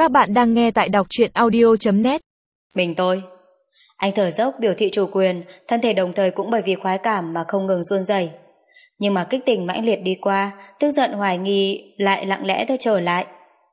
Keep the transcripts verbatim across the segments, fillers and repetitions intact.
Các bạn đang nghe tại đọc truyện audio chấm net. Mình tôi. Anh thở dốc biểu thị chủ quyền, thân thể đồng thời cũng bởi vì khoái cảm mà không ngừng run rẩy. Nhưng mà kích tình mãnh liệt đi qua, tức giận hoài nghi lại lặng lẽ tôi trở lại.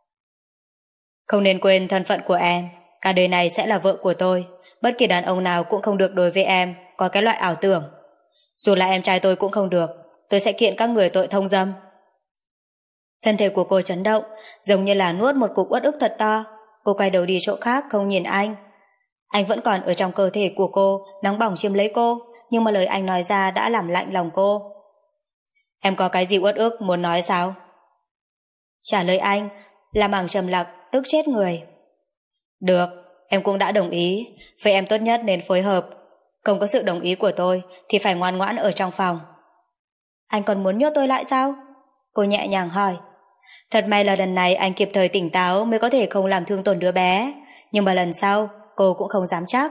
Không nên quên thân phận của em, cả đời này sẽ là vợ của tôi. Bất kỳ đàn ông nào cũng không được đối với em có cái loại ảo tưởng. Dù là em trai tôi cũng không được, tôi sẽ kiện các người tội thông dâm. Thân thể của cô chấn động, giống như là nuốt một cục uất ức thật to. Cô quay đầu đi chỗ khác không nhìn anh. Anh vẫn còn ở trong cơ thể của cô, nóng bỏng chiếm lấy cô, nhưng mà lời anh nói ra đã làm lạnh lòng cô. Em có cái gì uất ức muốn nói sao? Trả lời anh là mảng trầm lặng tức chết người. Được, em cũng đã đồng ý, vậy em tốt nhất nên phối hợp. Không có sự đồng ý của tôi thì phải ngoan ngoãn ở trong phòng. Anh còn muốn nhốt tôi lại sao? Cô nhẹ nhàng hỏi. Thật may là lần này anh kịp thời tỉnh táo mới có thể không làm thương tổn đứa bé, nhưng mà lần sau cô cũng không dám chắc.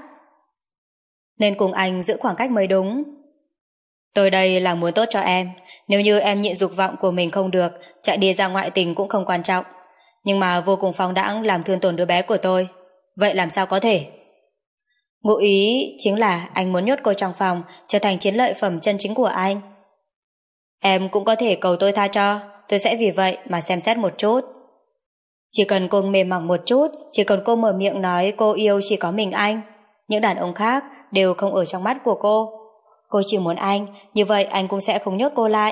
Nên cùng anh giữ khoảng cách mới đúng. Tôi đây là muốn tốt cho em, nếu như em nhịn dục vọng của mình không được, chạy đi ra ngoại tình cũng không quan trọng, nhưng mà vô cùng phóng đãng làm thương tổn đứa bé của tôi, vậy làm sao có thể? Ngụ ý chính là anh muốn nhốt cô trong phòng, trở thành chiến lợi phẩm chân chính của anh. Em cũng có thể cầu tôi tha cho, tôi sẽ vì vậy mà xem xét một chút. Chỉ cần cô mềm mỏng một chút, chỉ cần cô mở miệng nói cô yêu chỉ có mình anh, những đàn ông khác đều không ở trong mắt của cô. Cô chỉ muốn anh, như vậy anh cũng sẽ không nhốt cô lại.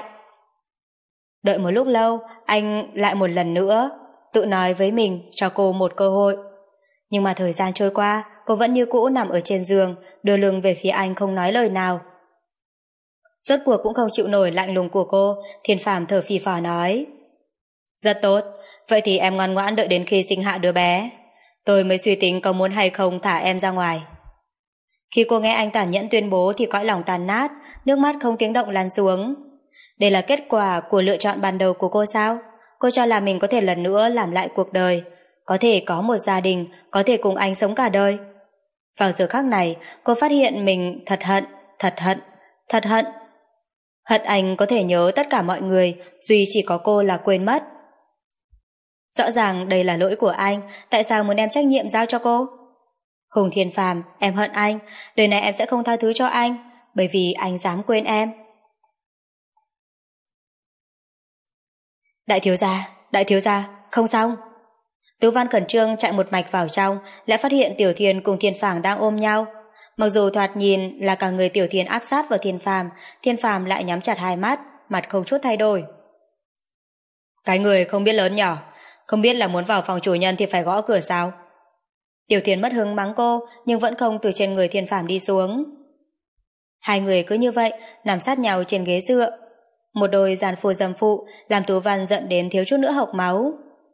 Đợi một lúc lâu, anh lại một lần nữa tự nói với mình cho cô một cơ hội. Nhưng mà thời gian trôi qua, cô vẫn như cũ nằm ở trên giường, đưa lưng về phía anh không nói lời nào. Rốt cuộc cũng không chịu nổi lạnh lùng của cô, Thiên Phàm thở phì phò nói. Rất tốt, vậy thì em ngoan ngoãn đợi đến khi sinh hạ đứa bé. Tôi mới suy tính có muốn hay không thả em ra ngoài. Khi cô nghe anh tàn nhẫn tuyên bố thì cõi lòng tàn nát, nước mắt không tiếng động lăn xuống. Đây là kết quả của lựa chọn ban đầu của cô sao? Cô cho là mình có thể lần nữa làm lại cuộc đời, có thể có một gia đình, có thể cùng anh sống cả đời. Vào giờ khắc này, cô phát hiện mình thật hận, thật hận, thật hận. Hận anh có thể nhớ tất cả mọi người, duy chỉ có cô là quên mất. Rõ ràng đây là lỗi của anh, tại sao muốn đem trách nhiệm giao cho cô? Hùng Thiên Phàm, em hận anh, đời này em sẽ không tha thứ cho anh, bởi vì anh dám quên em. Đại thiếu gia, đại thiếu gia, không xong. Tú Văn khẩn trương chạy một mạch vào trong, lại phát hiện Tiểu Thiên cùng Thiên Phàm đang ôm nhau. Mặc dù thoạt nhìn là cả người Tiểu Thiên áp sát vào Thiên Phàm, Thiên Phàm lại nhắm chặt hai mắt, mặt không chút thay đổi. Cái người không biết lớn nhỏ, không biết là muốn vào phòng chủ nhân thì phải gõ cửa sao? Tiểu Thiên mất hứng mắng cô, nhưng vẫn không từ trên người Thiên Phàm đi xuống. Hai người cứ như vậy nằm sát nhau trên ghế dựa, một đôi giàn phu dâm phụ, làm Tú Văn giận đến thiếu chút nữa hộc máu.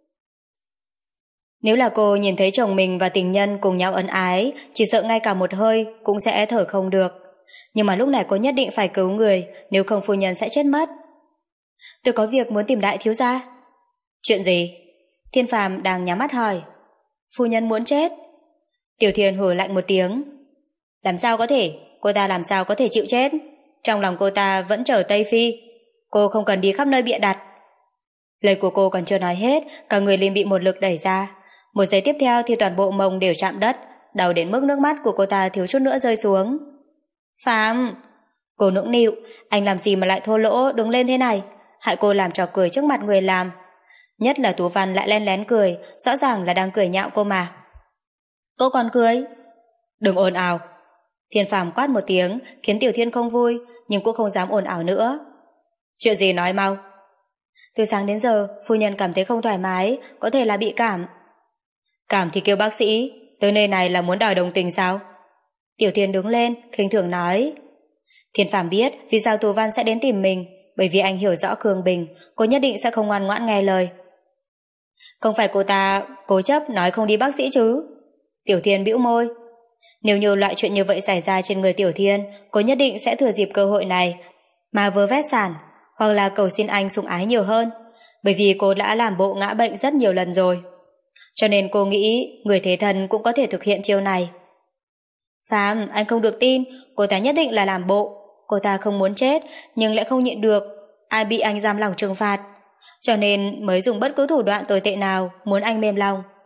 Nếu là cô nhìn thấy chồng mình và tình nhân cùng nhau ân ái, chỉ sợ ngay cả một hơi cũng sẽ thở không được. Nhưng mà lúc này cô nhất định phải cứu người, nếu không phu nhân sẽ chết mất. Tôi có việc muốn tìm đại thiếu gia. Chuyện gì? Thiên Phàm đang nhắm mắt hỏi. Phu nhân muốn chết. Tiểu Thiên hừ lạnh một tiếng. Làm sao có thể? Cô ta làm sao có thể chịu chết? Trong lòng cô ta vẫn chờ Tây Phi. Cô không cần đi khắp nơi bịa đặt. Lời của cô còn chưa nói hết, cả người liền bị một lực đẩy ra. Một giây tiếp theo thì toàn bộ mông đều chạm đất, đau đến mức nước mắt của cô ta thiếu chút nữa rơi xuống. Phàm! Cô nũng nịu, anh làm gì mà lại thô lỗ đứng lên thế này, hại cô làm trò cười trước mặt người làm. Nhất là Tú Văn lại len lén cười, rõ ràng là đang cười nhạo cô mà. Cô còn cười? Đừng ồn ào. Thiên Phàm quát một tiếng, khiến Tiểu Thiên không vui, nhưng cũng không dám ồn ào nữa. Chuyện gì nói mau. Từ sáng đến giờ, phu nhân cảm thấy không thoải mái, có thể là bị cảm. Cảm thì kêu bác sĩ, tới nơi này là muốn đòi đồng tình sao? Tiểu Thiên đứng lên, khinh thường nói. Thiên Phàm biết vì sao Tú Văn sẽ đến tìm mình, bởi vì anh hiểu rõ Khương Bình, cô nhất định sẽ không ngoan ngoãn nghe lời. Không phải cô ta cố chấp nói không đi bác sĩ chứ? Tiểu Thiên bĩu môi. Nếu như loại chuyện như vậy xảy ra trên người Tiểu Thiên, cô nhất định sẽ thừa dịp cơ hội này mà vơ vét sản, hoặc là cầu xin anh sủng ái nhiều hơn, bởi vì cô đã làm bộ ngã bệnh rất nhiều lần rồi. Cho nên cô nghĩ người thế thần cũng có thể thực hiện chiêu này. Phàm, anh không được tin, cô ta nhất định là làm bộ. Cô ta không muốn chết, nhưng lại không nhịn được ai bị anh giam lòng trừng phạt, cho nên mới dùng bất cứ thủ đoạn tồi tệ nào muốn anh mềm lòng.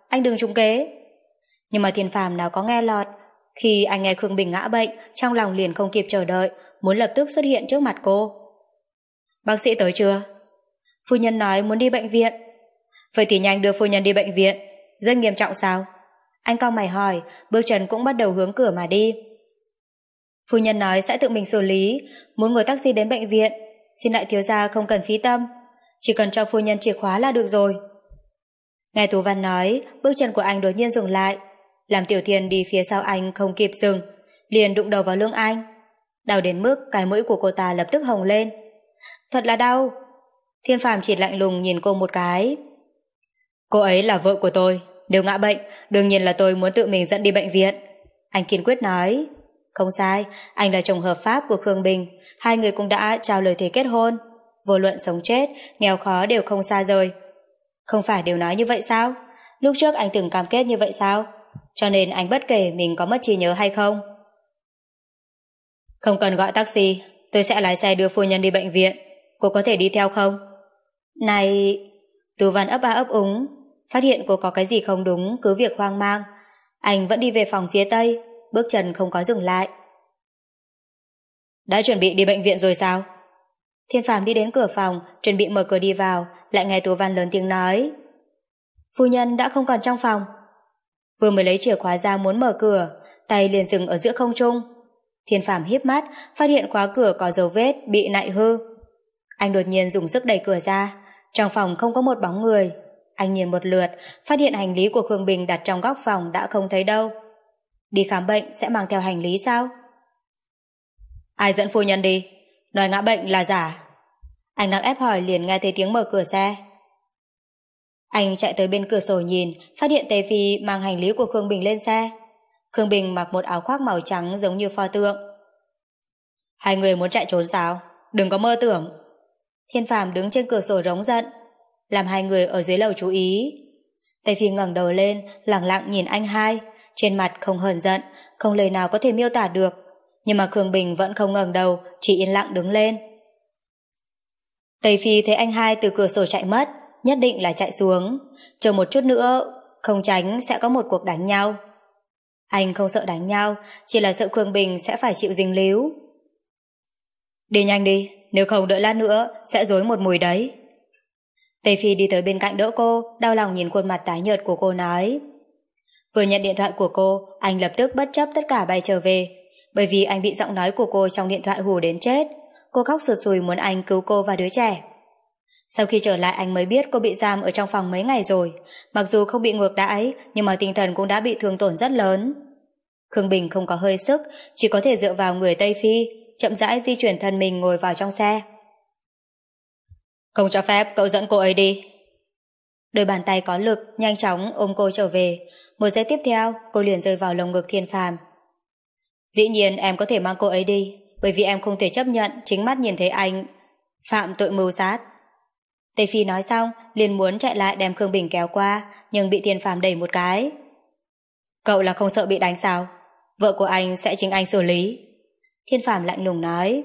anh đừng trúng kế. Nhưng mà Thiên Phàm nào có nghe lọt. Khi anh nghe Khương Bình ngã bệnh, trong lòng liền không kịp chờ đợi, muốn lập tức xuất hiện trước mặt cô. Bác sĩ tới chưa? Phu nhân nói muốn đi bệnh viện. Vậy thì nhanh đưa phu nhân đi bệnh viện. Rất nghiêm trọng sao? Anh cau mày hỏi, bước chân cũng bắt đầu hướng cửa mà đi. Phu nhân nói sẽ tự mình xử lý, muốn ngồi taxi đến bệnh viện. Xin lại thiếu gia không cần phí tâm, chỉ cần cho phu nhân chìa khóa là được rồi. Nghe Tú Văn nói, bước chân của anh đột nhiên dừng lại, làm Tiểu Thiên đi phía sau anh không kịp dừng, liền đụng đầu vào lưng anh. Đau đến mức cái mũi của cô ta lập tức hồng lên. Thật là đau. Thiên Phàm chỉ lạnh lùng nhìn cô một cái. Cô ấy là vợ của tôi, nếu ngã bệnh, đương nhiên là tôi muốn tự mình dẫn đi bệnh viện. Anh kiên quyết nói. Không sai, anh là chồng hợp pháp của Khương Bình, hai người cũng đã trao lời thề kết hôn. Vô luận sống chết, nghèo khó đều không xa rời. Không phải đều nói như vậy sao? Lúc trước anh từng cam kết như vậy sao? Cho nên anh bất kể mình có mất trí nhớ hay không. Không cần gọi taxi, tôi sẽ lái xe đưa phu nhân đi bệnh viện. Cô có thể đi theo không? Này... Tú Văn ấp a ấp úng, phát hiện cô có cái gì không đúng, cứ việc hoang mang. Anh vẫn đi về phòng phía tây, bước chân không có dừng lại. Đã chuẩn bị đi bệnh viện rồi sao? Thiên Phàm đi đến cửa phòng, chuẩn bị mở cửa đi vào, lại nghe Tú Văn lớn tiếng nói. Phu nhân đã không còn trong phòng. Vừa mới lấy chìa khóa ra muốn mở cửa, tay liền dừng ở giữa không trung. Thiên Phàm híp mắt, phát hiện khóa cửa có dấu vết bị nại hư. Anh đột nhiên dùng sức đẩy cửa ra, trong phòng không có một bóng người. Anh nhìn một lượt, phát hiện hành lý của Khương Bình đặt trong góc phòng đã không thấy đâu. Đi khám bệnh sẽ mang theo hành lý sao? Ai dẫn phu nhân đi? Nói ngã bệnh là giả. Anh đang ép hỏi liền nghe thấy tiếng mở cửa xe. Anh chạy tới bên cửa sổ nhìn, phát hiện Tề Phi mang hành lý của Khương Bình lên xe. Khương Bình mặc một áo khoác màu trắng giống như pho tượng. Hai người muốn chạy trốn sao? Đừng có mơ tưởng. Thiên Phàm đứng trên cửa sổ rống giận, làm hai người ở dưới lầu chú ý. Tề Phi ngẩng đầu lên, lẳng lặng nhìn anh hai, trên mặt không hờn giận, không lời nào có thể miêu tả được. Nhưng mà Khương Bình vẫn không ngẩng đầu, chỉ yên lặng đứng lên. Tề Phi thấy anh hai từ cửa sổ chạy mất, nhất định là chạy xuống, chờ một chút nữa, không tránh sẽ có một cuộc đánh nhau. Anh không sợ đánh nhau, chỉ là sợ Khương Bình sẽ phải chịu dính líu. Đi nhanh đi, nếu không đợi lát nữa sẽ rối một mùi đấy. Tề Phi đi tới bên cạnh đỡ cô, đau lòng nhìn khuôn mặt tái nhợt của cô nói. Vừa nhận điện thoại của cô, anh lập tức bất chấp tất cả bay trở về, bởi vì anh bị giọng nói của cô trong điện thoại hù đến chết. Cô khóc sụt sùi muốn anh cứu cô và đứa trẻ. Sau khi trở lại anh mới biết cô bị giam ở trong phòng mấy ngày rồi, mặc dù không bị ngược đãi nhưng mà tinh thần cũng đã bị thương tổn rất lớn. Khương Bình không có hơi sức, chỉ có thể dựa vào người Tây Phi, chậm rãi di chuyển thân mình ngồi vào trong xe. Không cho phép cậu dẫn cô ấy đi. Đôi bàn tay có lực nhanh chóng ôm cô trở về, một giây tiếp theo cô liền rơi vào lồng ngực Thiên Phàm. Dĩ nhiên em có thể mang cô ấy đi, bởi vì em không thể chấp nhận chính mắt nhìn thấy anh phạm tội mưu sát. Tề Phi nói xong liền muốn chạy lại đem Khương Bình kéo qua, nhưng bị Thiên Phàm đẩy một cái. Cậu là không sợ bị đánh sao? Vợ của anh sẽ chính anh xử lý. Thiên Phàm lạnh lùng nói.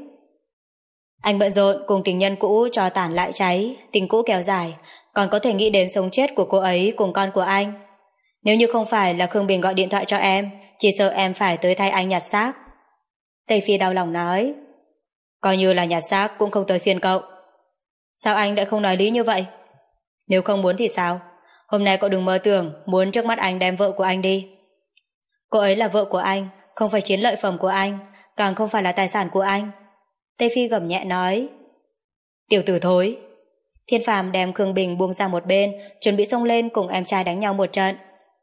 Anh bận rộn cùng tình nhân cũ cho tàn lại cháy, tình cũ kéo dài, còn có thể nghĩ đến sống chết của cô ấy cùng con của anh. Nếu như không phải là Khương Bình gọi điện thoại cho em, chỉ sợ em phải tới thay anh nhặt xác. Tề Phi đau lòng nói. Coi như là nhặt xác cũng không tới phiên cậu. Sao anh lại không nói lý như vậy? Nếu không muốn thì sao? Hôm nay cậu đừng mơ tưởng muốn trước mắt anh đem vợ của anh đi. Cô ấy là vợ của anh, không phải chiến lợi phẩm của anh, càng không phải là tài sản của anh. Tề Phi gầm nhẹ nói. Tiểu tử thối. Thiên Phàm đem Khương Bình buông ra một bên, chuẩn bị xông lên cùng em trai đánh nhau một trận.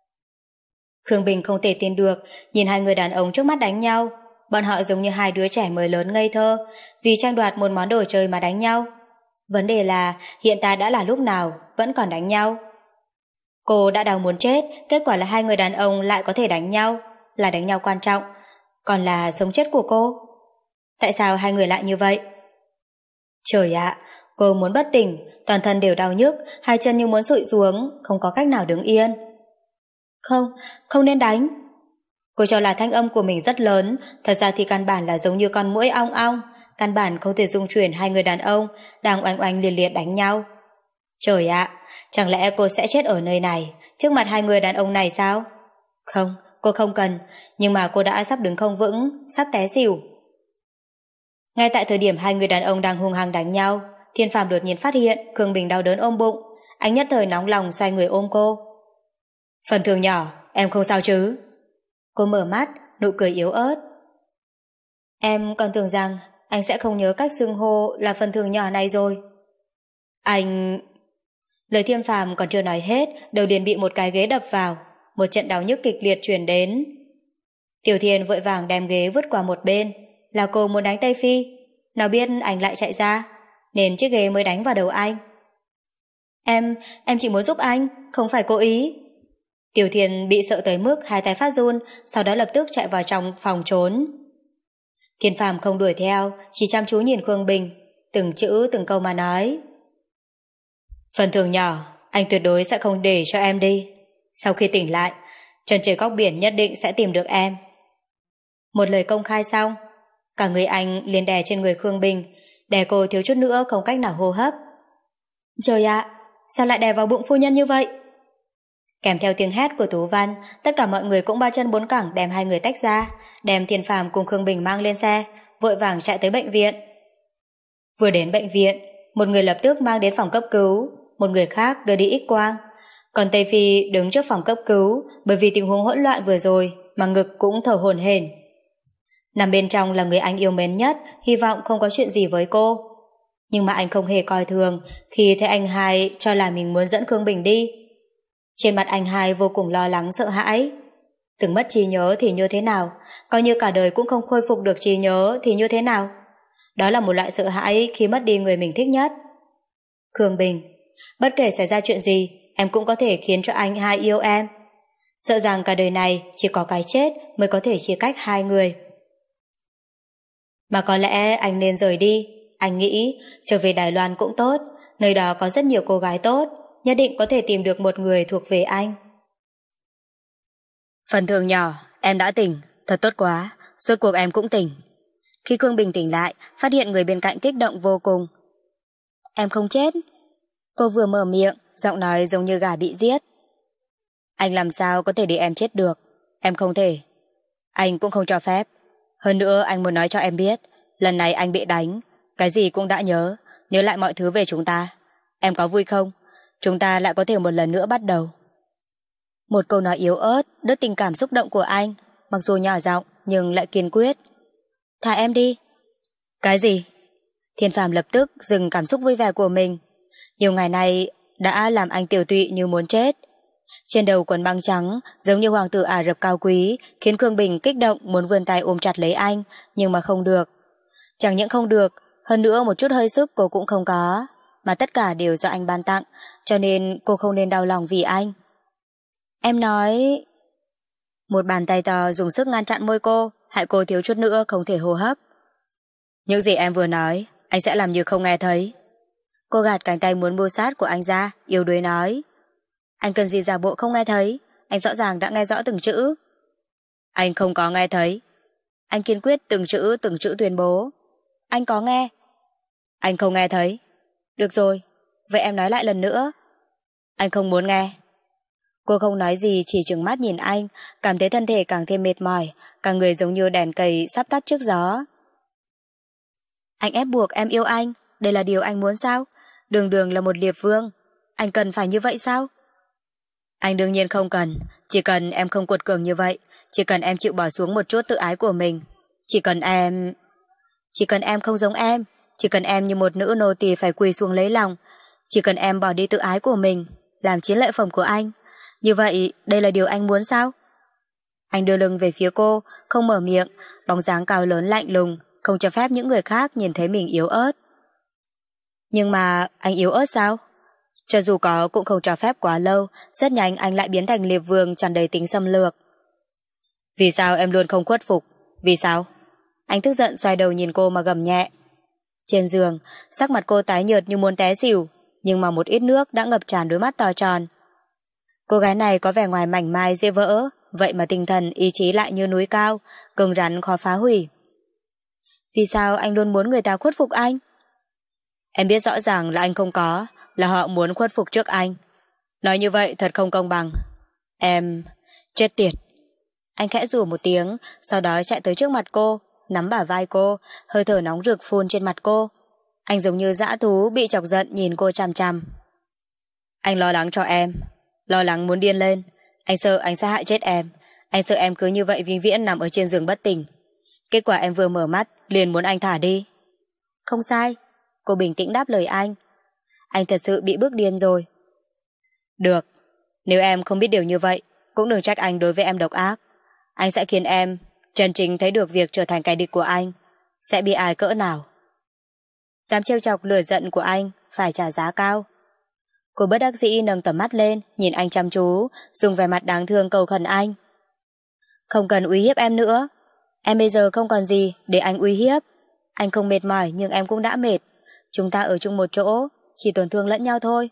Khương Bình không thể tin được, nhìn hai người đàn ông trước mắt đánh nhau. Bọn họ giống như hai đứa trẻ mới lớn ngây thơ, vì tranh đoạt một món đồ chơi mà đánh nhau. Vấn đề là hiện tại đã là lúc nào vẫn còn đánh nhau. Cô đã đau muốn chết, kết quả là hai người đàn ông lại có thể đánh nhau, là đánh nhau quan trọng, còn là sống chết của cô. Tại sao hai người lại như vậy? Trời ạ, cô muốn bất tỉnh, toàn thân đều đau nhức, hai chân như muốn sụi xuống, không có cách nào đứng yên. Không, không nên đánh. Cô cho là thanh âm của mình rất lớn, thật ra thì căn bản là giống như con muỗi ong ong, căn bản không thể dung chuyển hai người đàn ông đang oanh oanh liệt liệt đánh nhau. Trời ạ, chẳng lẽ cô sẽ chết ở nơi này, trước mặt hai người đàn ông này sao? Không, cô không cần, nhưng mà cô đã sắp đứng không vững, sắp té xỉu. Ngay tại thời điểm hai người đàn ông đang hung hăng đánh nhau, Thiên Phàm đột nhiên phát hiện Khương Bình đau đớn ôm bụng, anh nhất thời nóng lòng xoay người ôm cô. Phần Thường nhỏ, em không sao chứ? Cô mở mắt, nụ cười yếu ớt. Em còn tưởng rằng anh sẽ không nhớ cách xưng hô là Phần Thường nhỏ này rồi. Anh... Lời Thiên Phàm còn chưa nói hết, đầu liền bị một cái ghế đập vào, một trận đau nhức kịch liệt truyền đến. Tiểu Thiên vội vàng đem ghế vứt qua một bên, là cô muốn đánh Tây Phi, nào biết anh lại chạy ra, nên chiếc ghế mới đánh vào đầu anh. Em, em chỉ muốn giúp anh, không phải cố ý. Tiểu Thiên bị sợ tới mức hai tay phát run, sau đó lập tức chạy vào trong phòng trốn. Thiên Phàm không đuổi theo, chỉ chăm chú nhìn Khương Bình, từng chữ từng câu mà nói. Phần Thường nhỏ, anh tuyệt đối sẽ không để cho em đi. Sau khi tỉnh lại, chân trời góc biển nhất định sẽ tìm được em. Một lời công khai xong, cả người anh liền đè trên người Khương Bình, đè cô thiếu chút nữa không cách nào hô hấp. Trời ạ, sao lại đè vào bụng phu nhân như vậy? Kèm theo tiếng hét của Tú Văn, tất cả mọi người cũng ba chân bốn cẳng đem hai người tách ra, đem Thiên Phàm cùng Khương Bình mang lên xe, vội vàng chạy tới bệnh viện. Vừa đến bệnh viện, một người lập tức mang đến phòng cấp cứu, một người khác đưa đi X quang, còn Tây Phi đứng trước phòng cấp cứu, bởi vì tình huống hỗn loạn vừa rồi mà ngực cũng thở hổn hển. Nằm bên trong là người anh yêu mến nhất, hy vọng không có chuyện gì với cô. Nhưng mà anh không hề coi thường khi thấy anh hai cho là mình muốn dẫn Khương Bình đi. Trên mặt anh hai vô cùng lo lắng sợ hãi. Từng mất trí nhớ thì như thế nào, coi như cả đời cũng không khôi phục được trí nhớ thì như thế nào. Đó là một loại sợ hãi khi mất đi người mình thích nhất. Khương Bình, bất kể xảy ra chuyện gì, em cũng có thể khiến cho anh hai yêu em. Sợ rằng cả đời này chỉ có cái chết mới có thể chia cách hai người. Mà có lẽ anh nên rời đi. Anh nghĩ trở về Đài Loan cũng tốt, nơi đó có rất nhiều cô gái tốt, nhất định có thể tìm được một người thuộc về anh. Phần Thường nhỏ, em đã tỉnh, thật tốt quá, rốt cuộc em cũng tỉnh. Khi Khương Bình tỉnh lại, phát hiện người bên cạnh kích động vô cùng. Em không chết. Cô vừa mở miệng, giọng nói giống như gà bị giết. Anh làm sao có thể để em chết được, em không thể. Anh cũng không cho phép. Hơn nữa anh muốn nói cho em biết, lần này anh bị đánh, cái gì cũng đã nhớ, nhớ lại mọi thứ về chúng ta. Em có vui không? Chúng ta lại có thể một lần nữa bắt đầu. Một câu nói yếu ớt, đứt tình cảm xúc động của anh, mặc dù nhỏ giọng nhưng lại kiên quyết. Thả em đi. Cái gì? Thiên Phàm lập tức dừng cảm xúc vui vẻ của mình. Nhiều ngày nay đã làm anh tiểu tụy như muốn chết. Trên đầu quần băng trắng giống như hoàng tử Ả Rập cao quý, khiến Khương Bình kích động muốn vươn tay ôm chặt lấy anh, nhưng mà không được. Chẳng những không được, hơn nữa một chút hơi sức cô cũng không có, mà tất cả đều do anh ban tặng, cho nên cô không nên đau lòng vì anh. Em nói... Một bàn tay to dùng sức ngăn chặn môi cô, hại cô thiếu chút nữa không thể hô hấp. Những gì em vừa nói, anh sẽ làm như không nghe thấy. Cô gạt cánh tay muốn mưu sát của anh ra, yếu đuối nói. Anh cần gì giả bộ không nghe thấy, anh rõ ràng đã nghe rõ từng chữ. Anh không có nghe thấy. Anh kiên quyết từng chữ từng chữ tuyên bố. Anh có nghe. Anh không nghe thấy. Được rồi, vậy em nói lại lần nữa. Anh không muốn nghe. Cô không nói gì, chỉ trừng mắt nhìn anh, cảm thấy thân thể càng thêm mệt mỏi, cả người giống như đèn cầy sắp tắt trước gió. Anh ép buộc em yêu anh, đây là điều anh muốn sao? Đường đường là một liệp vương, anh cần phải như vậy sao? Anh đương nhiên không cần, chỉ cần em không cuột cường như vậy, chỉ cần em chịu bỏ xuống một chút tự ái của mình, chỉ cần em... Chỉ cần em không giống em, chỉ cần em như một nữ nô tỳ phải quỳ xuống lấy lòng, chỉ cần em bỏ đi tự ái của mình, làm chiến lợi phẩm của anh. Như vậy, đây là điều anh muốn sao? Anh đưa lưng về phía cô, không mở miệng, bóng dáng cao lớn lạnh lùng, không cho phép những người khác nhìn thấy mình yếu ớt. Nhưng mà anh yếu ớt sao? Cho dù có cũng không cho phép quá lâu, rất nhanh anh lại biến thành liệp vương tràn đầy tính xâm lược. Vì sao em luôn không khuất phục? Vì sao? Anh tức giận xoay đầu nhìn cô mà gầm nhẹ. Trên giường, sắc mặt cô tái nhợt như muốn té xỉu, nhưng mà một ít nước đã ngập tràn đôi mắt to tròn. Cô gái này có vẻ ngoài mảnh mai dễ vỡ, vậy mà tinh thần ý chí lại như núi cao, cứng rắn khó phá hủy. Vì sao anh luôn muốn người ta khuất phục anh? Em biết rõ ràng là anh không có, là họ muốn khuất phục trước anh. Nói như vậy thật không công bằng, Em... chết tiệt. Anh khẽ rủa một tiếng, sau đó chạy tới trước mặt cô, nắm bả vai cô, hơi thở nóng rực phun trên mặt cô. Anh giống như dã thú bị chọc giận nhìn cô chằm chằm. Anh lo lắng cho em, lo lắng muốn điên lên. Anh sợ anh sẽ hại chết em. Anh sợ em cứ như vậy vĩnh viễn nằm ở trên giường bất tỉnh. Kết quả em vừa mở mắt liền muốn anh thả đi. Không sai, cô bình tĩnh đáp lời anh. Anh thật sự bị bức điên rồi. Được, nếu em không biết điều như vậy, cũng đừng trách anh đối với em độc ác. Anh sẽ khiến em chân chính thấy được việc trở thành kẻ địch của anh sẽ bị ai cỡ nào. Dám trêu chọc lửa giận của anh phải trả giá cao. Cô bất đắc dĩ nâng tầm mắt lên, nhìn anh chăm chú, dùng vẻ mặt đáng thương cầu khẩn anh. Không cần uy hiếp em nữa. Em bây giờ không còn gì để anh uy hiếp. Anh không mệt mỏi nhưng em cũng đã mệt. Chúng ta ở chung một chỗ, chỉ tổn thương lẫn nhau thôi.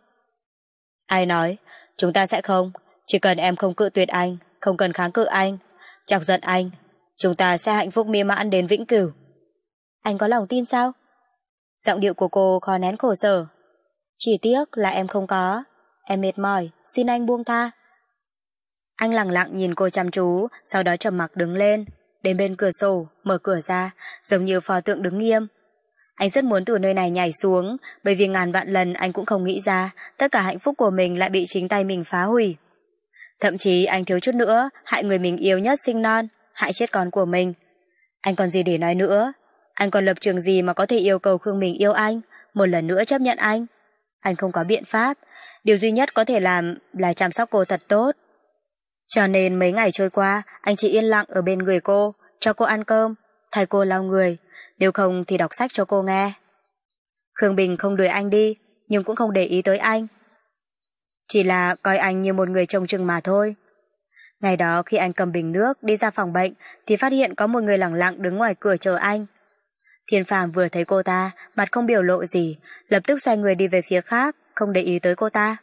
Ai nói, chúng ta sẽ không. Chỉ cần em không cự tuyệt anh, không cần kháng cự anh, chọc giận anh, chúng ta sẽ hạnh phúc miên mãn đến vĩnh cửu. Anh có lòng tin sao? Giọng điệu của cô khó nén khổ sở. Chỉ tiếc là em không có. Em mệt mỏi, xin anh buông tha. Anh lặng lặng nhìn cô chăm chú, sau đó trầm mặc đứng lên, đến bên cửa sổ, mở cửa ra, giống như pho tượng đứng nghiêm. Anh rất muốn từ nơi này nhảy xuống, bởi vì ngàn vạn lần anh cũng không nghĩ ra tất cả hạnh phúc của mình lại bị chính tay mình phá hủy. Thậm chí anh thiếu chút nữa hại người mình yêu nhất sinh non, hại chết con của mình. Anh còn gì để nói nữa? Anh còn lập trường gì mà có thể yêu cầu Khương Bình yêu anh, một lần nữa chấp nhận anh? Anh không có biện pháp, điều duy nhất có thể làm là chăm sóc cô thật tốt. Cho nên mấy ngày trôi qua, anh chỉ yên lặng ở bên người cô, cho cô ăn cơm, thay cô lau người, nếu không thì đọc sách cho cô nghe. Khương Bình không đuổi anh đi, nhưng cũng không để ý tới anh. Chỉ là coi anh như một người trông chừng mà thôi. Ngày đó khi anh cầm bình nước đi ra phòng bệnh thì phát hiện có một người lẳng lặng đứng ngoài cửa chờ anh. Thiên Phàm vừa thấy cô ta, mặt không biểu lộ gì, lập tức xoay người đi về phía khác, không để ý tới cô ta.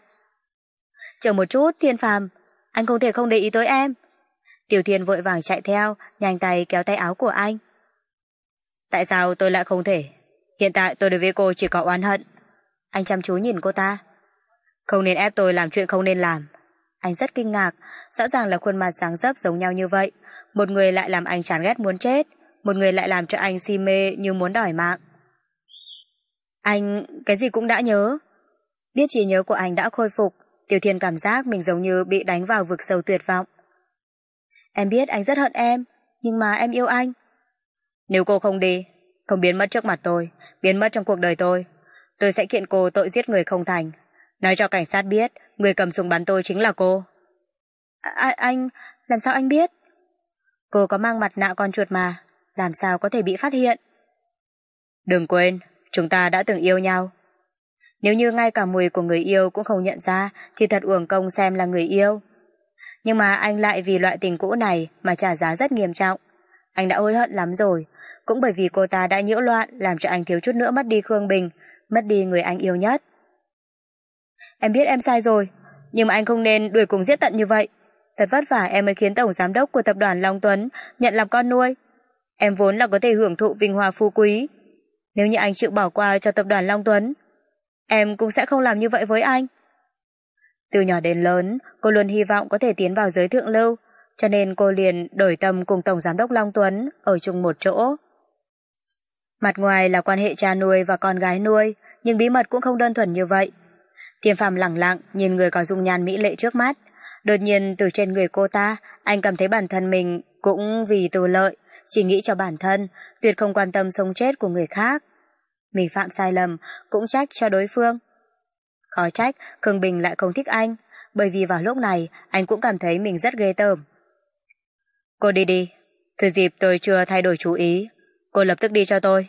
Chờ một chút, Thiên Phàm, anh không thể không để ý tới em. Tiểu Thiên vội vàng chạy theo, nhanh tay kéo tay áo của anh. Tại sao tôi lại không thể? Hiện tại tôi đối với cô chỉ có oán hận. Anh chăm chú nhìn cô ta. Không nên ép tôi làm chuyện không nên làm. Anh rất kinh ngạc, rõ ràng là khuôn mặt dáng dấp giống nhau như vậy. Một người lại làm anh chán ghét muốn chết, một người lại làm cho anh si mê như muốn đòi mạng. Anh cái gì cũng đã nhớ. Biết trí nhớ của anh đã khôi phục, Tiểu Thiên cảm giác mình giống như bị đánh vào vực sâu tuyệt vọng. Em biết anh rất hận em, nhưng mà em yêu anh. Nếu cô không đi, không biến mất trước mặt tôi, biến mất trong cuộc đời tôi, tôi sẽ kiện cô tội giết người không thành, nói cho cảnh sát biết người cầm súng bắn tôi chính là cô. À, anh, làm sao anh biết? Cô có mang mặt nạ con chuột mà, làm sao có thể bị phát hiện? Đừng quên, chúng ta đã từng yêu nhau. Nếu như ngay cả mùi của người yêu cũng không nhận ra thì thật uổng công xem là người yêu. Nhưng mà anh lại vì loại tình cũ này mà trả giá rất nghiêm trọng. Anh đã hối hận lắm rồi, cũng bởi vì cô ta đã nhiễu loạn làm cho anh thiếu chút nữa mất đi Khương Bình, mất đi người anh yêu nhất. Em biết em sai rồi, nhưng mà anh không nên đuổi cùng giết tận như vậy. Thật vất vả em mới khiến tổng giám đốc của tập đoàn Long Tuấn nhận làm con nuôi. Em vốn là có thể hưởng thụ vinh hoa phú quý. Nếu như anh chịu bỏ qua cho tập đoàn Long Tuấn, em cũng sẽ không làm như vậy với anh. Từ nhỏ đến lớn, cô luôn hy vọng có thể tiến vào giới thượng lưu, cho nên cô liền đổi tâm cùng tổng giám đốc Long Tuấn ở chung một chỗ. Mặt ngoài là quan hệ cha nuôi và con gái nuôi, nhưng bí mật cũng không đơn thuần như vậy. Thiên Phàm lẳng lặng nhìn người có dung nhan mỹ lệ trước mắt. Đột nhiên từ trên người cô ta, anh cảm thấy bản thân mình cũng vì tư lợi, chỉ nghĩ cho bản thân, tuyệt không quan tâm sống chết của người khác. Mình phạm sai lầm, cũng trách cho đối phương. Khó trách Khương Bình lại không thích anh, bởi vì vào lúc này anh cũng cảm thấy mình rất ghê tởm. Cô đi đi, thừa dịp tôi chưa thay đổi chú ý, cô lập tức đi cho tôi.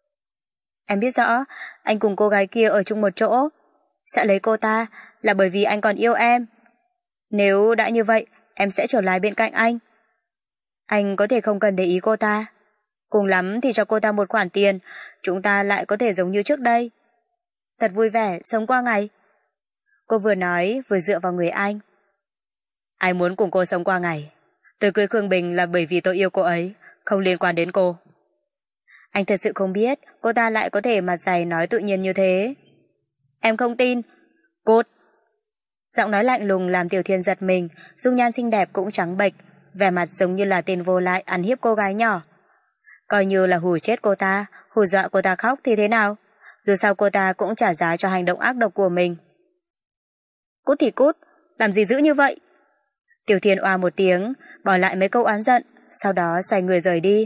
Em biết rõ, anh cùng cô gái kia ở chung một chỗ, sẽ lấy cô ta là bởi vì anh còn yêu em. Nếu đã như vậy, em sẽ trở lại bên cạnh anh. Anh có thể không cần để ý cô ta. Cùng lắm thì cho cô ta một khoản tiền, chúng ta lại có thể giống như trước đây. Thật vui vẻ, sống qua ngày. Cô vừa nói vừa dựa vào người anh. Ai muốn cùng cô sống qua ngày? Tôi cưới Khương Bình là bởi vì tôi yêu cô ấy, không liên quan đến cô. Anh thật sự không biết cô ta lại có thể mặt dày nói tự nhiên như thế. Em không tin. Cút. Giọng nói lạnh lùng làm Tiểu Thiên giật mình, dung nhan xinh đẹp cũng trắng bệch, vẻ mặt giống như là tên vô lại ăn hiếp cô gái nhỏ. Coi như là hù chết cô ta, hù dọa cô ta khóc thì thế nào? Dù sao cô ta cũng trả giá cho hành động ác độc của mình. Cút thì cút, làm gì dữ như vậy? Tiểu Thiên oa một tiếng, bỏ lại mấy câu oán giận, sau đó xoay người rời đi.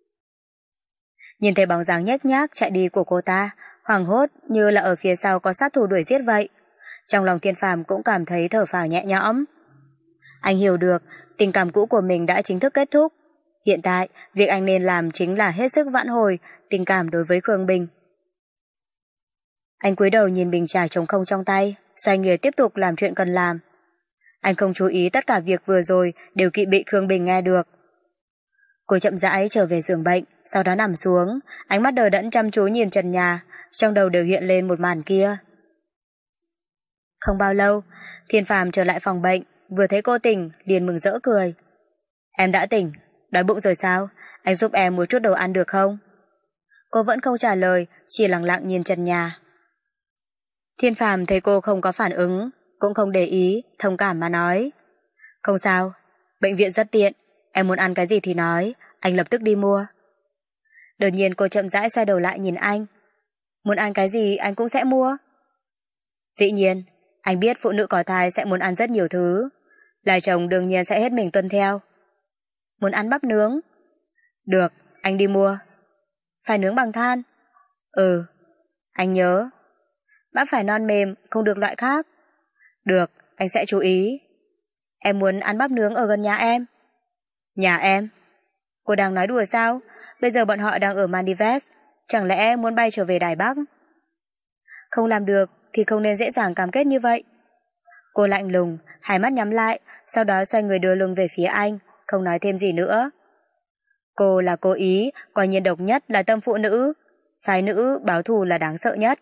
Nhìn thấy bóng dáng nhếch nhác chạy đi của cô ta, hoảng hốt như là ở phía sau có sát thủ đuổi giết vậy. Trong lòng Thiên Phàm cũng cảm thấy thở phào nhẹ nhõm. Anh hiểu được tình cảm cũ của mình đã chính thức kết thúc. Hiện tại, việc anh nên làm chính là hết sức vãn hồi tình cảm đối với Khương Bình. Anh cúi đầu nhìn bình trà trống không trong tay, xoay người tiếp tục làm chuyện cần làm. Anh không chú ý tất cả việc vừa rồi đều kỵ bị Khương Bình nghe được. Cô chậm rãi trở về giường bệnh, sau đó nằm xuống, ánh mắt đờ đẫn chăm chú nhìn trần nhà, trong đầu đều hiện lên một màn kia. Không bao lâu, Thiên Phàm trở lại phòng bệnh, vừa thấy cô tỉnh, liền mừng rỡ cười. Em đã tỉnh, đói bụng rồi sao? Anh giúp em mua chút đồ ăn được không? Cô vẫn không trả lời, chỉ lặng lặng nhìn trần nhà. Thiên Phàm thấy cô không có phản ứng, cũng không để ý, thông cảm mà nói. Không sao, bệnh viện rất tiện, em muốn ăn cái gì thì nói, anh lập tức đi mua. Đột nhiên cô chậm rãi xoay đầu lại nhìn anh. Muốn ăn cái gì anh cũng sẽ mua. Dĩ nhiên, anh biết phụ nữ có thai sẽ muốn ăn rất nhiều thứ. Là chồng đương nhiên sẽ hết mình tuân theo. Muốn ăn bắp nướng? Được, anh đi mua. Phải nướng bằng than? Ừ, anh nhớ. Bắp phải non mềm, không được loại khác. Được, anh sẽ chú ý. Em muốn ăn bắp nướng ở gần nhà em. Nhà em? Cô đang nói đùa sao? Bây giờ bọn họ đang ở Maldives, chẳng lẽ muốn bay trở về Đài Bắc? Không làm được thì không nên dễ dàng cam kết như vậy. Cô lạnh lùng, hai mắt nhắm lại, sau đó xoay người đưa lưng về phía anh, không nói thêm gì nữa. Cô là cố ý, coi nhiên độc nhất là tâm phụ nữ, phái nữ báo thù là đáng sợ nhất.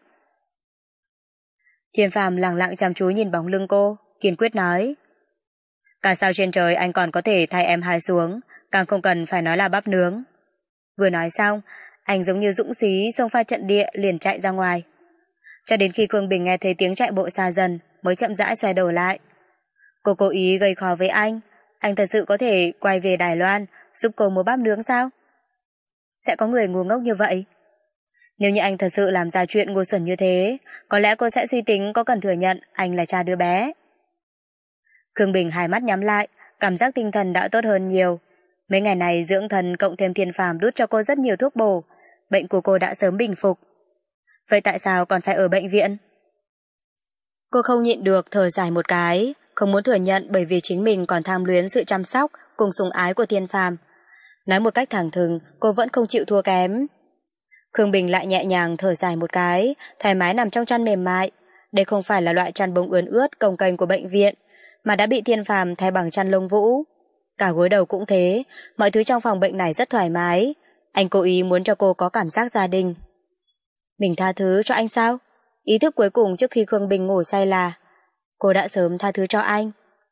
Thiên Phàm lặng lặng chăm chú nhìn bóng lưng cô, kiên quyết nói. Cả sao trên trời anh còn có thể thay em hai xuống, càng không cần phải nói là bắp nướng. Vừa nói xong, anh giống như dũng sĩ xông pha trận địa liền chạy ra ngoài. Cho đến khi Khương Bình nghe thấy tiếng chạy bộ xa dần mới chậm rãi xoay đầu lại. Cô cố ý gây khó với anh, anh thật sự có thể quay về Đài Loan giúp cô mua bắp nướng sao? Sẽ có người ngu ngốc như vậy. Nếu như anh thật sự làm ra chuyện ngu xuẩn như thế, có lẽ cô sẽ suy tính có cần thừa nhận anh là cha đứa bé. Khương Bình hai mắt nhắm lại, cảm giác tinh thần đã tốt hơn nhiều. Mấy ngày này dưỡng thần cộng thêm Thiên Phàm đút cho cô rất nhiều thuốc bổ, bệnh của cô đã sớm bình phục. Vậy tại sao còn phải ở bệnh viện? Cô không nhịn được thở dài một cái, không muốn thừa nhận bởi vì chính mình còn tham luyến sự chăm sóc cùng sủng ái của Thiên Phàm. Nói một cách thẳng thừng, cô vẫn không chịu thua kém. Khương Bình lại nhẹ nhàng thở dài một cái, thoải mái nằm trong chăn mềm mại. Đây không phải là loại chăn bông ướn ướt cồng kềnh của bệnh viện, mà đã bị Thiên Phàm thay bằng chăn lông vũ. Cả gối đầu cũng thế, mọi thứ trong phòng bệnh này rất thoải mái. Anh cố ý muốn cho cô có cảm giác gia đình. Mình tha thứ cho anh sao? Ý thức cuối cùng trước khi Khương Bình ngủ say là cô đã sớm tha thứ cho anh.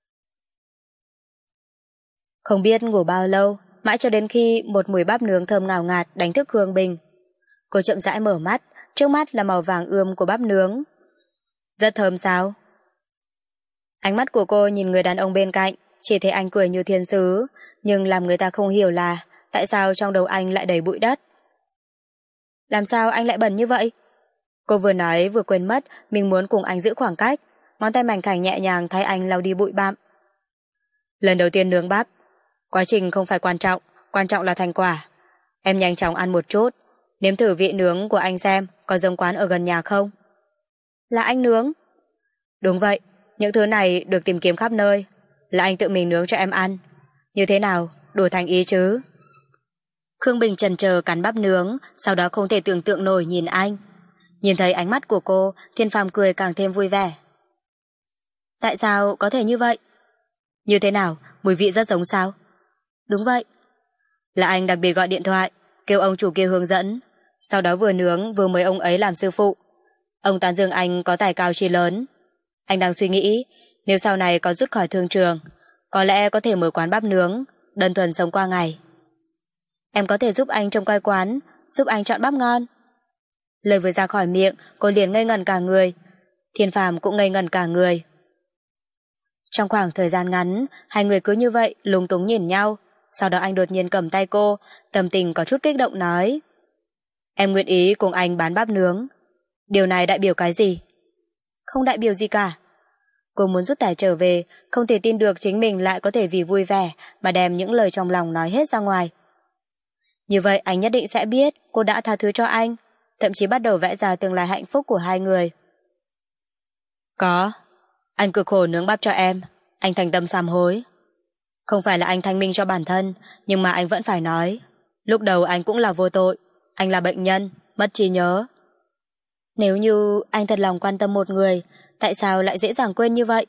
Không biết ngủ bao lâu, mãi cho đến khi một mùi bắp nướng thơm ngào ngạt đánh thức Khương Bình. Cô chậm rãi mở mắt, trước mắt là màu vàng ươm của bắp nướng. Rất thơm sao? Ánh mắt của cô nhìn người đàn ông bên cạnh, chỉ thấy anh cười như thiên sứ, nhưng làm người ta không hiểu là tại sao trong đầu anh lại đầy bụi đất. Làm sao anh lại bẩn như vậy? Cô vừa nói vừa quên mất mình muốn cùng anh giữ khoảng cách, ngón tay mảnh khảnh nhẹ nhàng thay anh lau đi bụi bặm. Lần đầu tiên nướng bắp, quá trình không phải quan trọng, quan trọng là thành quả. Em nhanh chóng ăn một chút, nếm thử vị nướng của anh xem có giống quán ở gần nhà không. Là anh nướng? Đúng vậy, những thứ này được tìm kiếm khắp nơi, là anh tự mình nướng cho em ăn. Như thế nào, đủ thành ý chứ? Khương Bình chần chờ cắn bắp nướng, sau đó không thể tưởng tượng nổi nhìn anh. Nhìn thấy ánh mắt của cô, Thiên Phàm cười càng thêm vui vẻ. Tại sao có thể như vậy? Như thế nào, mùi vị rất giống sao? Đúng vậy. Là anh đặc biệt gọi điện thoại, kêu ông chủ kia hướng dẫn, sau đó vừa nướng vừa mời ông ấy làm sư phụ. Ông tán dương anh có tài cao trí lớn. Anh đang suy nghĩ, nếu sau này có rút khỏi thương trường, có lẽ có thể mở quán bắp nướng, đơn thuần sống qua ngày. Em có thể giúp anh trông coi quán, giúp anh chọn bắp ngon. Lời vừa ra khỏi miệng, cô liền ngây ngẩn cả người. Thiên Phàm cũng ngây ngẩn cả người. Trong khoảng thời gian ngắn, hai người cứ như vậy lúng túng nhìn nhau. Sau đó anh đột nhiên cầm tay cô, tâm tình có chút kích động nói: Em nguyện ý cùng anh bán bắp nướng. Điều này đại biểu cái gì? Không đại biểu gì cả. Cô muốn rút tài trở về, không thể tin được chính mình lại có thể vì vui vẻ mà đem những lời trong lòng nói hết ra ngoài. Như vậy anh nhất định sẽ biết cô đã tha thứ cho anh, thậm chí bắt đầu vẽ ra tương lai hạnh phúc của hai người. Có, anh cực khổ nướng bắp cho em, anh thành tâm sám hối. Không phải là anh thanh minh cho bản thân, nhưng mà anh vẫn phải nói. Lúc đầu anh cũng là vô tội, anh là bệnh nhân, mất trí nhớ. Nếu như anh thật lòng quan tâm một người, tại sao lại dễ dàng quên như vậy?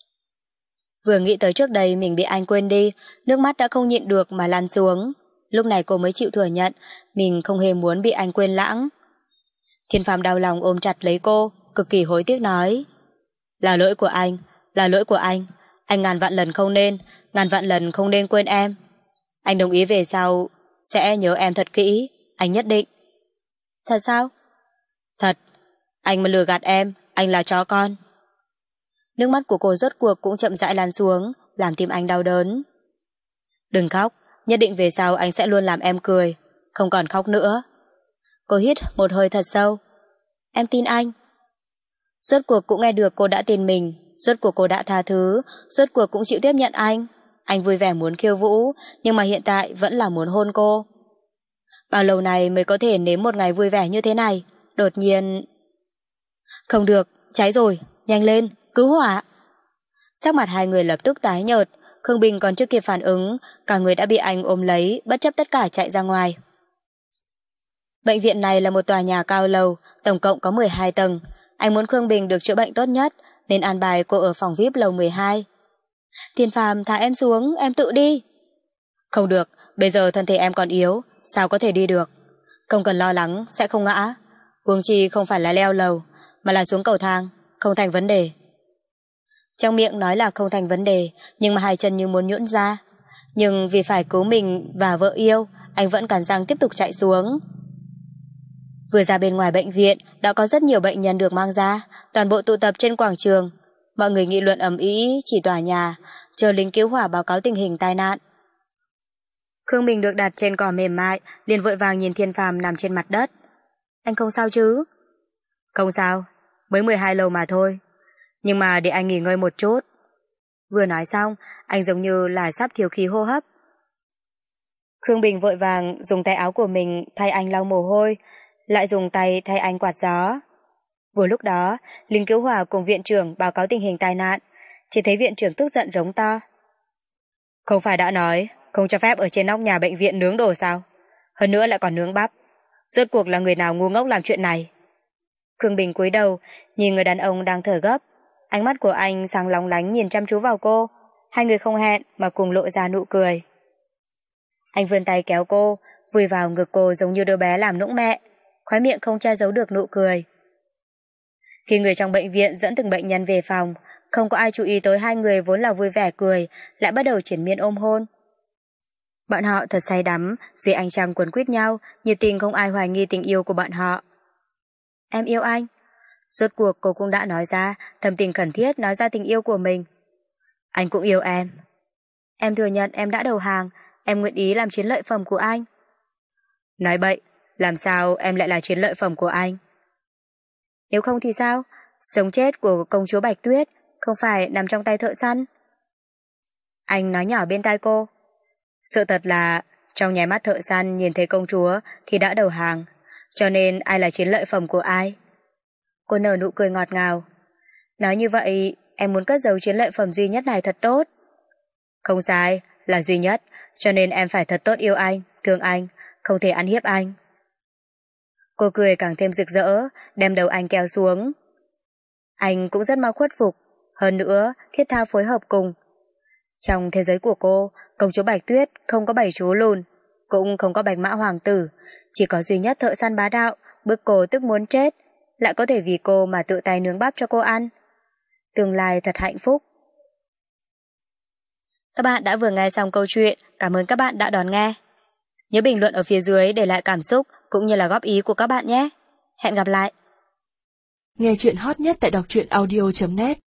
Vừa nghĩ tới trước đây mình bị anh quên đi, nước mắt đã không nhịn được mà lăn xuống. Lúc này cô mới chịu thừa nhận mình không hề muốn bị anh quên lãng. Thiên Phàm đau lòng ôm chặt lấy cô, cực kỳ hối tiếc nói: Là lỗi của anh, là lỗi của anh. Anh ngàn vạn lần không nên, ngàn vạn lần không nên quên em. Anh đồng ý về sau sẽ nhớ em thật kỹ, anh nhất định. Thật sao? Thật, anh mà lừa gạt em, anh là chó con. Nước mắt của cô rốt cuộc cũng chậm rãi lan xuống, làm tim anh đau đớn. Đừng khóc, nhất định về sau anh sẽ luôn làm em cười, không còn khóc nữa. Cô hít một hơi thật sâu. Em tin anh. Rốt cuộc cũng nghe được cô đã tin mình, rốt cuộc cô đã tha thứ, rốt cuộc cũng chịu tiếp nhận anh. Anh vui vẻ muốn khiêu vũ, nhưng mà hiện tại vẫn là muốn hôn cô. Bao lâu này mới có thể nếm một ngày vui vẻ như thế này? Đột nhiên... Không được, cháy rồi, nhanh lên, cứu hỏa. Sắc mặt hai người lập tức tái nhợt, Khương Bình còn chưa kịp phản ứng, cả người đã bị anh ôm lấy, bất chấp tất cả chạy ra ngoài. Bệnh viện này là một tòa nhà cao lầu, tổng cộng có mười hai tầng. Anh muốn Khương Bình được chữa bệnh tốt nhất, nên an bài cô ở phòng vi ai pi lầu mười hai. Thiên Phàm thả em xuống, em tự đi. Không được, bây giờ thân thể em còn yếu, sao có thể đi được? Không cần lo lắng, sẽ không ngã. Huống chi không phải là leo lầu, mà là xuống cầu thang, không thành vấn đề. Trong miệng nói là không thành vấn đề, nhưng mà hai chân như muốn nhũn ra. Nhưng vì phải cứu mình và vợ yêu, anh vẫn cắn răng tiếp tục chạy xuống. Vừa ra bên ngoài bệnh viện, đã có rất nhiều bệnh nhân được mang ra, toàn bộ tụ tập trên quảng trường. Mọi người nghị luận ầm ĩ chỉ tòa nhà, chờ lính cứu hỏa báo cáo tình hình tai nạn. Khương Bình được đặt trên cỏ mềm mại, liền vội vàng nhìn Thiên Phàm nằm trên mặt đất. Anh không sao chứ? Không sao, mới mười hai lầu mà thôi. Nhưng mà để anh nghỉ ngơi một chút. Vừa nói xong, anh giống như là sắp thiếu khí hô hấp. Khương Bình vội vàng dùng tay áo của mình thay anh lau mồ hôi, lại dùng tay thay anh quạt gió. Vừa lúc đó, lính cứu hỏa cùng viện trưởng báo cáo tình hình tai nạn, chỉ thấy viện trưởng tức giận rống to. Không phải đã nói không cho phép ở trên nóc nhà bệnh viện nướng đồ sao? Hơn nữa lại còn nướng bắp. Rốt cuộc là người nào ngu ngốc làm chuyện này? Khương Bình cúi đầu, nhìn người đàn ông đang thở gấp. Ánh mắt của anh sáng lóng lánh nhìn chăm chú vào cô. Hai người không hẹn mà cùng lộ ra nụ cười. Anh vươn tay kéo cô, vùi vào ngực cô giống như đứa bé làm nũng mẹ, khóe miệng không che giấu được nụ cười. Khi người trong bệnh viện dẫn từng bệnh nhân về phòng, không có ai chú ý tới hai người vốn là vui vẻ cười, lại bắt đầu triển miên ôm hôn. Bọn họ thật say đắm, dưới ánh trăng quấn quýt nhau, nhiệt tình không ai hoài nghi tình yêu của bọn họ. Em yêu anh. Rốt cuộc cô cũng đã nói ra, thầm tình khẩn thiết nói ra tình yêu của mình. Anh cũng yêu em. Em thừa nhận em đã đầu hàng, em nguyện ý làm chiến lợi phẩm của anh. Nói bậy, làm sao em lại là chiến lợi phẩm của anh? Nếu không thì sao? Sống chết của công chúa Bạch Tuyết không phải nằm trong tay thợ săn. Anh nói nhỏ bên tai cô. Sự thật là trong nháy mắt thợ săn nhìn thấy công chúa thì đã đầu hàng, cho nên ai là chiến lợi phẩm của ai? Cô nở nụ cười ngọt ngào. Nói như vậy, em muốn cất giấu chiến lợi phẩm duy nhất này thật tốt. Không sai, là duy nhất, cho nên em phải thật tốt yêu anh, thương anh, không thể ăn hiếp anh. Cô cười càng thêm rực rỡ, đem đầu anh kéo xuống. Anh cũng rất mau khuất phục, hơn nữa thiết tha phối hợp cùng. Trong thế giới của cô, công chúa Bạch Tuyết không có bảy chú lùn, cũng không có bạch mã hoàng tử, chỉ có duy nhất thợ săn bá đạo, bức cô tức muốn chết, lại có thể vì cô mà tự tay nướng bắp cho cô ăn. Tương lai thật hạnh phúc. Các bạn đã vừa nghe xong câu chuyện, cảm ơn các bạn đã đón nghe. Nhớ bình luận ở phía dưới để lại cảm xúc cũng như là góp ý của các bạn nhé. Hẹn gặp lại. Nghe chuyện hot nhất tại đọc truyện audio chấm net.